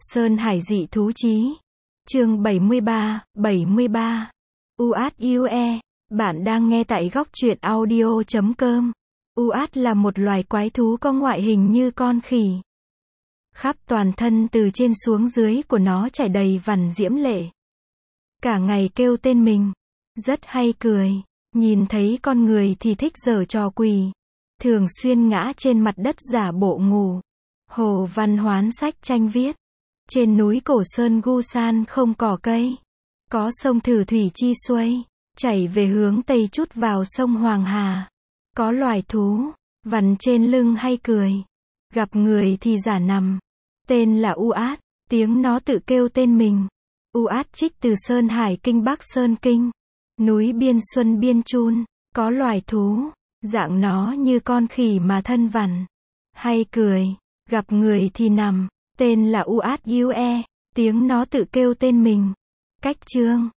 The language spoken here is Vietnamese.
Sơn Hải dị thú chí. Chương 73. UATUE. Bạn đang nghe tại góc truyện audio.com. UAT là một loài quái thú có ngoại hình như con khỉ. Khắp toàn thân từ trên xuống dưới của nó trải đầy vằn diễm lệ. Cả ngày kêu tên mình. Rất hay cười. Nhìn thấy con người thì thích giở trò quỷ. Thường xuyên ngã trên mặt đất giả bộ ngủ. Hồ Văn Hoán sách tranh viết. Trên núi Cổ Sơn Gu San không cỏ cây. Có sông Thử Thủy Chi xuôi. Chảy về hướng Tây chút vào sông Hoàng Hà. Có loài thú. Vằn trên lưng hay cười. Gặp người thì giả nằm. Tên là UAT. Tiếng nó tự kêu tên mình. UAT trích từ Sơn Hải Kinh Bắc Sơn Kinh. Núi Biên Xuân Biên Chun. Có loài thú. Dạng nó như con khỉ mà thân vằn. Hay cười. Gặp người thì nằm. Tên là UATUE. Tiếng nó tự kêu tên mình. Cách chương.